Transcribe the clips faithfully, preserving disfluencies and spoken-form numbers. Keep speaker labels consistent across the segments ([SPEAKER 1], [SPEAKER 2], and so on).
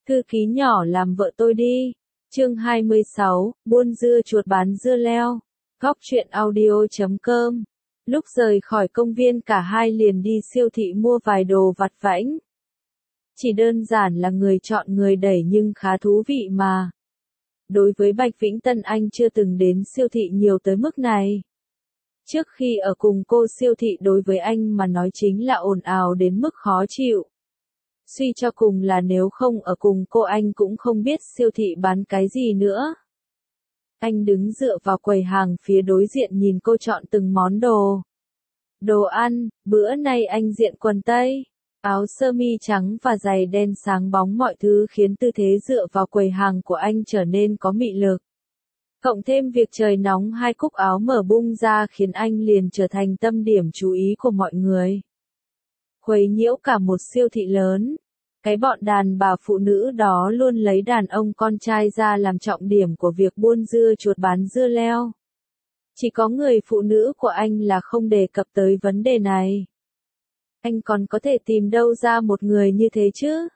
[SPEAKER 1] Thư ký nhỏ làm vợ tôi đi. Chương hai mươi sáu, buôn dưa chuột bán dưa leo. Góc truyện audio chấm com. Lúc rời khỏi công viên cả hai liền đi siêu thị mua vài đồ vặt vãnh. Chỉ đơn giản là người chọn người đẩy nhưng khá thú vị mà. Đối với Bạch Vĩnh Tân anh chưa từng đến siêu thị nhiều tới mức này. Trước khi ở cùng cô siêu thị đối với anh mà nói chính là ồn ào đến mức khó chịu. Suy cho cùng là nếu không ở cùng cô anh cũng không biết siêu thị bán cái gì nữa. Anh đứng dựa vào quầy hàng phía đối diện nhìn cô chọn từng món đồ. Đồ ăn, bữa nay anh diện quần tây, áo sơ mi trắng và giày đen sáng bóng, mọi thứ khiến tư thế dựa vào quầy hàng của anh trở nên có mị lực. Cộng thêm việc trời nóng, hai cúc áo mở bung ra khiến anh liền trở thành tâm điểm chú ý của mọi người. Quấy nhiễu cả một siêu thị lớn. Cái bọn đàn bà phụ nữ đó luôn lấy đàn ông con trai ra làm trọng điểm của việc buôn dưa chuột bán dưa leo. Chỉ có người phụ nữ của anh là không đề cập tới vấn đề này. Anh còn có thể tìm đâu ra một người như thế chứ?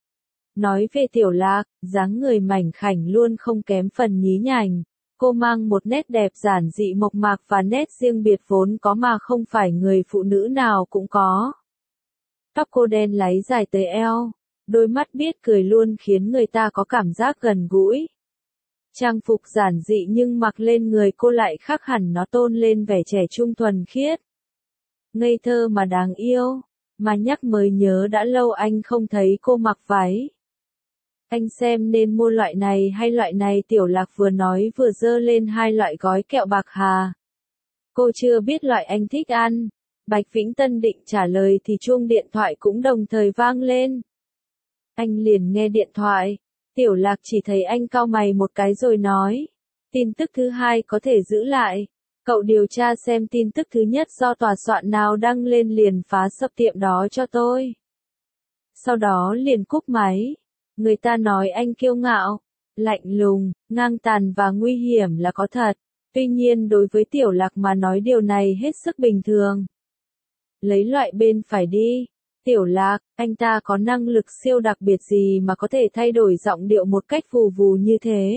[SPEAKER 1] Nói về Tiểu Lạc, dáng người mảnh khảnh luôn không kém phần nhí nhảnh. Cô mang một nét đẹp giản dị mộc mạc và nét riêng biệt vốn có mà không phải người phụ nữ nào cũng có. Tóc cô đen láy dài tới eo, đôi mắt biết cười luôn khiến người ta có cảm giác gần gũi. Trang phục giản dị nhưng mặc lên người cô lại khác hẳn, nó tôn lên vẻ trẻ trung thuần khiết. Ngây thơ mà đáng yêu, mà nhắc mới nhớ đã lâu anh không thấy cô mặc váy. Anh xem nên mua loại này hay loại này? Tiểu Lạc vừa nói vừa giơ lên hai loại gói kẹo bạc hà. Cô chưa biết loại anh thích ăn. Bạch Vĩnh Tân định trả lời thì chuông điện thoại cũng đồng thời vang lên. Anh liền nghe điện thoại. Tiểu Lạc chỉ thấy anh cau mày một cái rồi nói. Tin tức thứ hai có thể giữ lại. Cậu điều tra xem tin tức thứ nhất do tòa soạn nào đăng lên liền phá sập tiệm đó cho tôi. Sau đó liền cúp máy. Người ta nói anh kiêu ngạo, lạnh lùng, ngang tàn và nguy hiểm là có thật. Tuy nhiên đối với Tiểu Lạc mà nói điều này hết sức bình thường. Lấy loại bên phải đi. Tiểu Lạc, anh ta có năng lực siêu đặc biệt gì mà có thể thay đổi giọng điệu một cách vù vù như thế?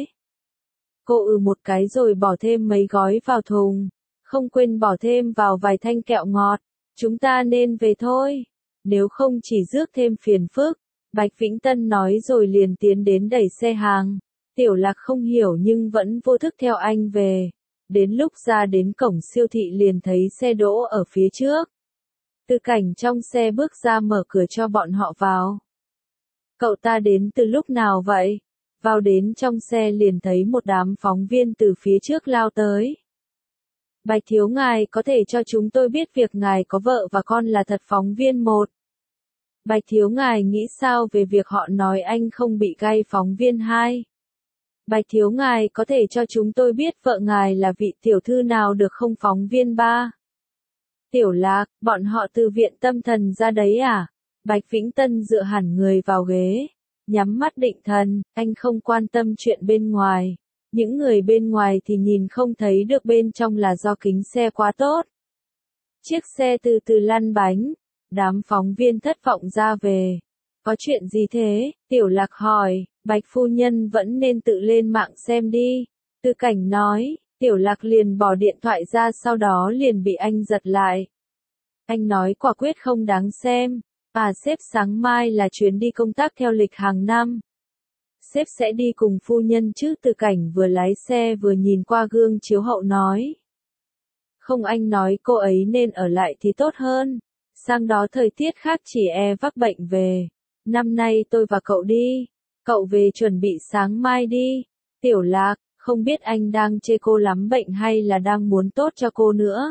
[SPEAKER 1] Cô ừ một cái rồi bỏ thêm mấy gói vào thùng. Không quên bỏ thêm vào vài thanh kẹo ngọt. Chúng ta nên về thôi. Nếu không chỉ rước thêm phiền phức. Bạch Vĩnh Tân nói rồi liền tiến đến đẩy xe hàng. Tiểu Lạc không hiểu nhưng vẫn vô thức theo anh về. Đến lúc ra đến cổng siêu thị liền thấy xe đỗ ở phía trước. Tư Cảnh trong xe bước ra mở cửa cho bọn họ vào. Cậu ta đến từ lúc nào vậy? Vào đến trong xe liền thấy một đám phóng viên từ phía trước lao tới. Bạch thiếu ngài có thể cho chúng tôi biết việc ngài có vợ và con là thật? Phóng viên một. Bạch thiếu ngài nghĩ sao về việc họ nói anh không bị gay? Phóng viên hai. Bạch thiếu ngài có thể cho chúng tôi biết vợ ngài là vị tiểu thư nào được không? Phóng viên ba. Tiểu Lạc, bọn họ từ viện tâm thần ra đấy à? Bạch Vĩnh Tân dựa hẳn người vào ghế, nhắm mắt định thần, anh không quan tâm chuyện bên ngoài. Những người bên ngoài thì nhìn không thấy được bên trong là do kính xe quá tốt. Chiếc xe từ từ lăn bánh, đám phóng viên thất vọng ra về. Có chuyện gì thế? Tiểu Lạc hỏi. Bạch phu nhân vẫn nên tự lên mạng xem đi. Tư Cảnh nói. Tiểu Lạc liền bỏ điện thoại ra, sau đó liền bị anh giật lại. Anh nói quả quyết không đáng xem. À sếp, sáng mai là chuyến đi công tác theo lịch hàng năm. Sếp sẽ đi cùng phu nhân chứ? Tư Cảnh vừa lái xe vừa nhìn qua gương chiếu hậu nói. Không, anh nói cô ấy nên ở lại thì tốt hơn. Sang đó thời tiết khác chỉ e vác bệnh về. Năm nay tôi và cậu đi. Cậu về chuẩn bị sáng mai đi. Tiểu Lạc, không biết anh đang chê cô lắm bệnh hay là đang muốn tốt cho cô nữa.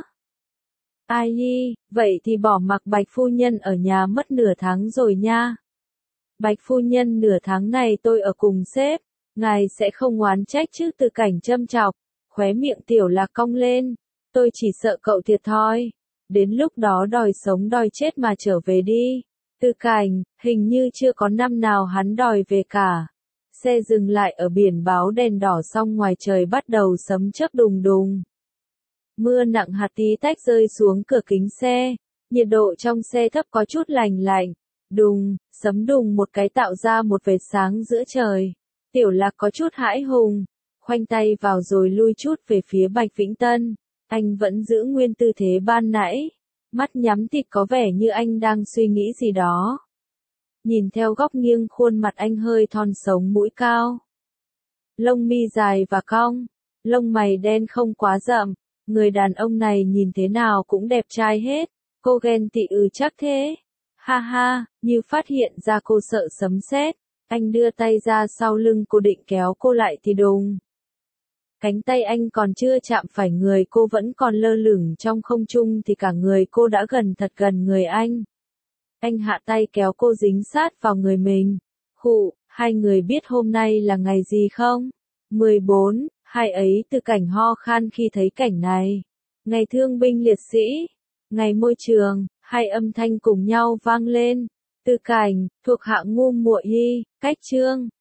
[SPEAKER 1] Ai hi, vậy thì bỏ mặc Bạch phu nhân ở nhà mất nửa tháng rồi nha. Bạch phu nhân, nửa tháng này tôi ở cùng sếp, ngài sẽ không oán trách chứ? Tư Cảnh châm chọc, khóe miệng Tiểu Lạc cong lên. Tôi chỉ sợ cậu thiệt thòi. Đến lúc đó đòi sống đòi chết mà trở về đi. Tư Cảnh, hình như chưa có năm nào hắn đòi về cả. Xe dừng lại ở biển báo đèn đỏ xong ngoài trời bắt đầu sấm chớp đùng đùng. Mưa nặng hạt tí tách rơi xuống cửa kính xe. Nhiệt độ trong xe thấp có chút lành lạnh. Đùng, sấm đùng một cái tạo ra một vệt sáng giữa trời. Tiểu Lạc có chút hãi hùng, khoanh tay vào rồi lui chút về phía Bạch Vĩnh Tân. Anh vẫn giữ nguyên tư thế ban nãy, mắt nhắm tịt có vẻ như anh đang suy nghĩ gì đó. Nhìn theo góc nghiêng khuôn mặt anh hơi thon sống mũi cao. Lông mi dài và cong, lông mày đen không quá rậm, người đàn ông này nhìn thế nào cũng đẹp trai hết. Cô ghen tị ừ chắc thế. Ha ha, như phát hiện ra cô sợ sấm sét, anh đưa tay ra sau lưng cô định kéo cô lại thì đùng. Cánh tay anh còn chưa chạm phải người cô vẫn còn lơ lửng trong không trung thì cả người cô đã gần thật gần người anh. Anh hạ tay kéo cô dính sát vào người mình. Khụ, hai người biết hôm nay là ngày gì không? mười bốn, hai ấy từ cảnh ho khan khi thấy cảnh này. Ngày thương binh liệt sĩ, ngày môi trường, hai âm thanh cùng nhau vang lên. Từ cảnh, thuộc hạng ngu muội hy, cách chương.